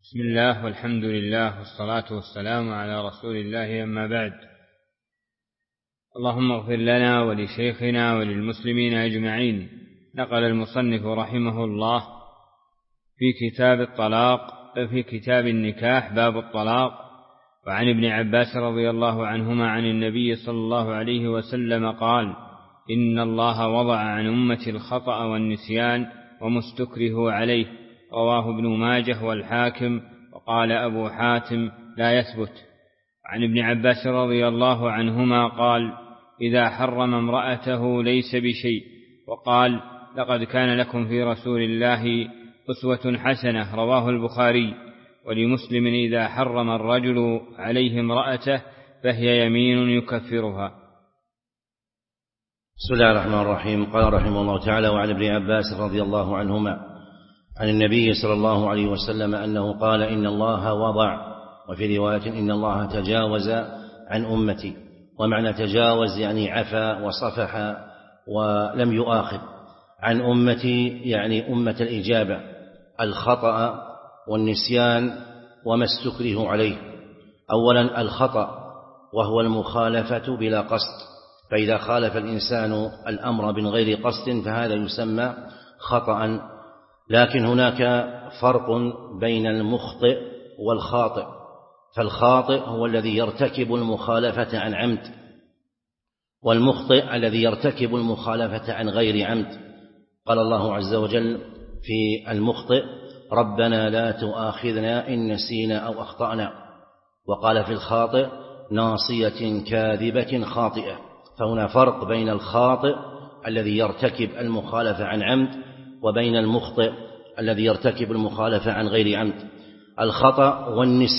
بسم الله والحمد لله والصلاة والسلام على رسول الله، أما بعد. اللهم اغفر لنا ولشيخنا وللمسلمين أجمعين. نقل المصنف رحمه الله في كتاب النكاح باب الطلاق، وعن ابن عباس رضي الله عنهما عن النبي صلى الله عليه وسلم قال: إن الله وضع عن أمتي الخطأ والنسيان وما استكرهوا عليه. رواه ابن ماجه والحاكم، وقال أبو حاتم لا يثبت. عن ابن عباس رضي الله عنهما قال: إذا حرم امرأته ليس بشيء. وقال: لقد كان لكم في رسول الله أسوة حسنة. رواه البخاري. ولمسلم: إذا حرم الرجل عليه امرأته فهي يمين يكفرها. بسم الله الرحمن الرحيم. قال رحمه الله تعالى: وعن ابن عباس رضي الله عنهما عن النبي صلى الله عليه وسلم أنه قال: إن الله وضع، وفي رواية إن الله تجاوز عن أمتي. ومعنى تجاوز يعني عفا وصفح ولم يؤاخذ. عن أمتي يعني أمة الإجابة، الخطأ والنسيان وما استكره عليه. أولا الخطأ، وهو المخالفة بلا قصد، فإذا خالف الإنسان الأمر من غير قصد فهذا يسمى خطأ. لكن هناك فرق بين المخطئ والخاطئ، فالخاطئ هو الذي يرتكب المخالفة عن عمد، والمخطئ الذي يرتكب المخالفة عن غير عمد. قال الله عز وجل في المخطئ: ربنا لا تؤاخذنا إن نسينا أو أخطأنا. وقال في الخاطئ: ناصية كاذبة خاطئة. فهنا فرق بين الخاطئ الذي يرتكب المخالفة عن عمد وبين المخطئ الذي يرتكب المخالفة عن غير عمد. الخطأ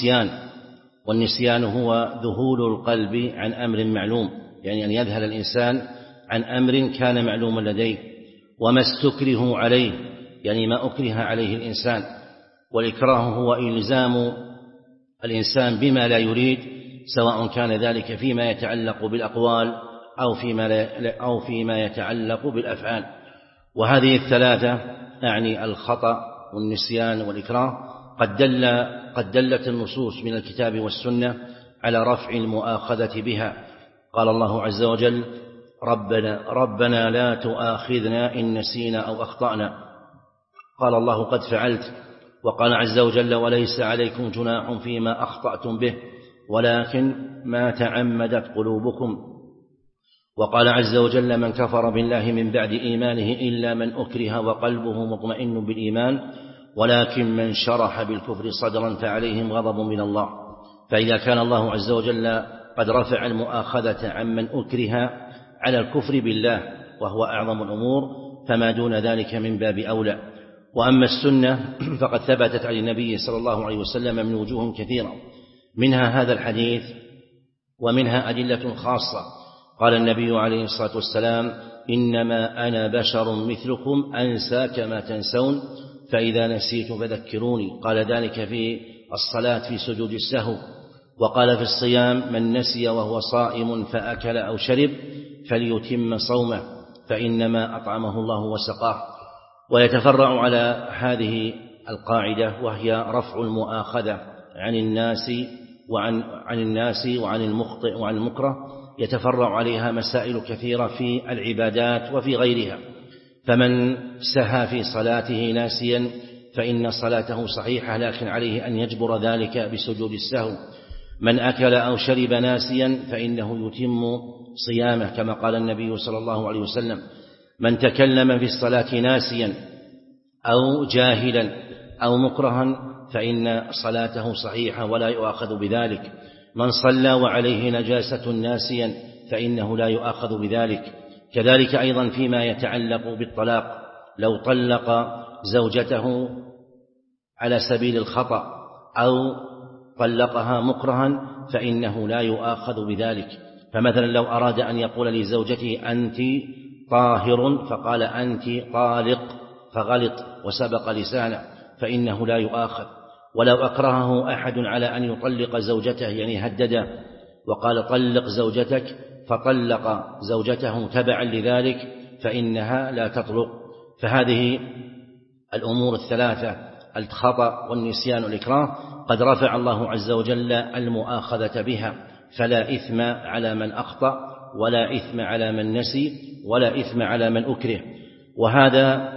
والنسيان هو ذهول القلب عن أمر معلوم، يعني أن يذهل الإنسان عن أمر كان معلوما لديه. وما استكره عليه يعني ما أكره عليه الإنسان. والإكراه هو إلزام الإنسان بما لا يريد، سواء كان ذلك فيما يتعلق بالأقوال أو فيما يتعلق بالأفعال. وهذه الثلاثة أعني الخطأ والنسيان والإكراه قد دلت النصوص من الكتاب والسنة على رفع المؤاخذة بها. قال الله عز وجل: ربنا لا تؤاخذنا إن نسينا أو أخطأنا. قال الله: قد فعلت. وقال عز وجل: وليس عليكم جناح فيما أخطأتم به ولكن ما تعمدت قلوبكم. وقال عز وجل: من كفر بالله من بعد إيمانه إلا من أكره وقلبه مطمئن بالإيمان ولكن من شرح بالكفر صدرا فعليهم غضب من الله. فإذا كان الله عز وجل قد رفع المؤاخذة عمن أكره على الكفر بالله وهو أعظم الأمور، فما دون ذلك من باب أولى. وأما السنة فقد ثبتت عن النبي صلى الله عليه وسلم من وجوه كثيرة، منها هذا الحديث ومنها أدلة خاصة. قال النبي عليه الصلاة والسلام: إنما أنا بشر مثلكم أنسى كما تنسون فإذا نسيت فذكروني. قال ذلك في الصلاة في سجود السهو. وقال في الصيام: من نسي وهو صائم فأكل أو شرب فليتم صومه فإنما أطعمه الله وسقاه. ويتفرع على هذه القاعدة وهي رفع المؤاخذة عن الناس وعن المخطئ وعن المكره، يتفرع عليها مسائل كثيرة في العبادات وفي غيرها. فمن سهى في صلاته ناسيا فإن صلاته صحيحة، لكن عليه أن يجبر ذلك بسجود السهو. من أكل أو شرب ناسيا فإنه يتم صيامه، كما قال النبي صلى الله عليه وسلم: من تكلم في الصلاة ناسيا أو جاهلا أو مكرها فإن صلاته صحيحة ولا يؤاخذ بذلك. من صلى وعليه نجاسة ناسيا فإنه لا يؤاخذ بذلك. كذلك أيضا فيما يتعلق بالطلاق، لو طلق زوجته على سبيل الخطأ أو طلقها مكرها فإنه لا يؤاخذ بذلك. فمثلا لو أراد أن يقول لزوجته: أنت طاهر، فقال: أنت طالق، فغلط وسبق لسانه، فإنه لا يؤاخذ. ولو أكرهه أحد على أن يطلق زوجته، يعني هدده وقال: طلق زوجتك، فطلق زوجته تبعا لذلك، فإنها لا تطلق. فهذه الأمور الثلاثة الخطأ والنسيان والإكراه قد رفع الله عز وجل المؤاخذة بها، فلا إثم على من أخطأ ولا إثم على من نسي ولا إثم على من أكره. وهذا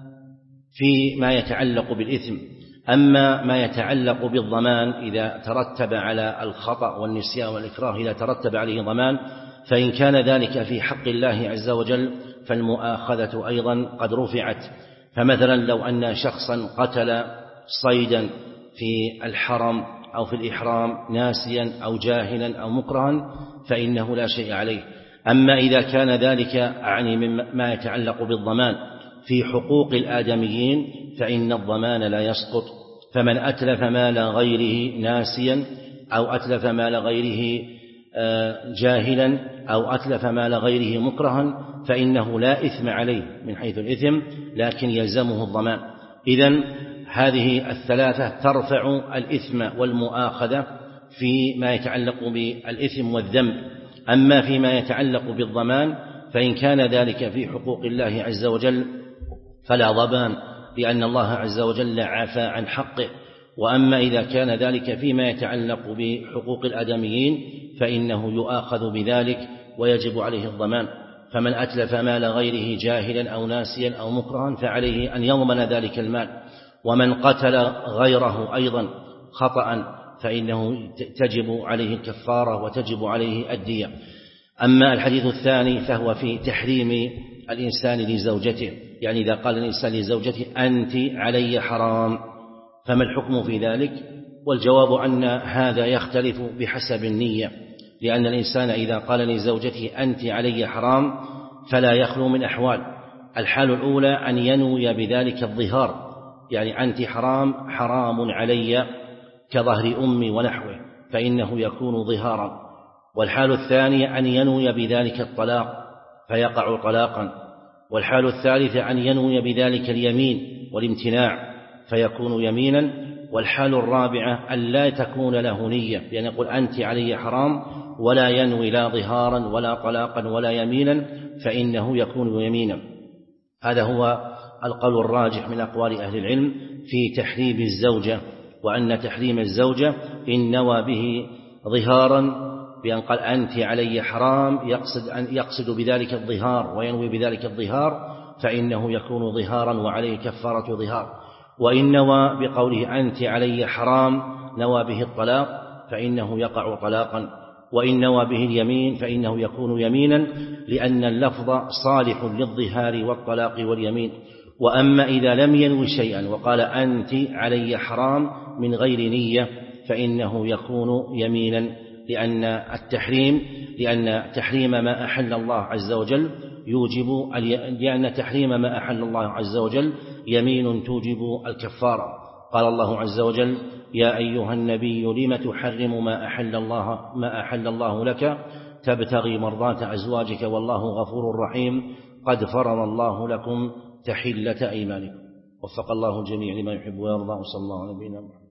فيما يتعلق بالإثم. أما ما يتعلق بالضمان إذا ترتب على الخطأ والنسيان والإكراه إذا ترتب عليه ضمان، فإن كان ذلك في حق الله عز وجل فالمؤاخذة أيضا قد رفعت. فمثلا لو أن شخصا قتل صيدا في الحرم أو في الإحرام ناسيا أو جاهلا أو مكرها فإنه لا شيء عليه. أما إذا كان ذلك أعني مما يتعلق بالضمان في حقوق الآدميين فإن الضمان لا يسقط. فمن أتلف مال غيره ناسيا أو أتلف مال غيره جاهلا أو أتلف مال غيره مكرها فإنه لا إثم عليه من حيث الإثم، لكن يلزمه الضمان. إذن هذه الثلاثة ترفع الإثم والمؤاخذة فيما يتعلق بالإثم والذنب. أما فيما يتعلق بالضمان فإن كان ذلك في حقوق الله عز وجل فلا ضمان، لأن الله عز وجل عفى عن حقه. وأما إذا كان ذلك فيما يتعلق بحقوق الآدميين فإنه يؤاخذ بذلك ويجب عليه الضمان. فمن أتلف مال غيره جاهلا أو ناسيا أو مكرها فعليه أن يضمن ذلك المال. ومن قتل غيره أيضا خطأ فإنه تجب عليه الكفارة وتجب عليه الدية. أما الحديث الثاني فهو في تحريم الإنسان لزوجته، يعني إذا قال الإنسان لزوجته أنت علي حرام، فما الحكم في ذلك؟ والجواب أن هذا يختلف بحسب النية، لأن الإنسان إذا قال لزوجته أنت علي حرام فلا يخلو من أحوال. الحال الأولى أن ينوي بذلك الظهار، يعني أنت حرام علي كظهر أمي ونحوه، فإنه يكون ظهارا. والحال الثانية أن ينوي بذلك الطلاق فيقع طلاقا. والحال الثالثة أن ينوي بذلك اليمين والامتناع فيكون يمينا. والحال الرابعة أن لا تكون له نية، يعني يقول أنت علي حرام ولا ينوي لا ظهارا ولا طلاقا ولا يمينا فإنه يكون يمينا. هذا هو القول الراجح من أقوال أهل العلم في تحريم الزوجة، وأن تحريم الزوجة إن نوى به ظهارا بأن قال أنت علي حرام يقصد بذلك الظهار وينوي بذلك الظهار فإنه يكون ظهارا وعليه كفارة ظهار. وإن نوى بقوله أنت علي حرام نوى به الطلاق فإنه يقع طلاقا. وإن نوى به اليمين فإنه يكون يمينا، لأن اللفظ صالح للظهار والطلاق واليمين. وأما إذا لم ينوي شيئا وقال أنت علي حرام من غير نية فإنه يكون يمينا، لأن تحريم ما أحل الله عز وجل لأن تحريم ما أحل الله عز وجل يمين توجب الكفارة. قال الله عز وجل يا أيها النبي لم تحرم ما أحل الله لك تبتغي مرضات أزواجك والله غفور رحيم قد فرض الله لكم تحلة أيمانكم. وفق الله الجميع لما يحب ويرضى، وصلى الله على نبينا محمد.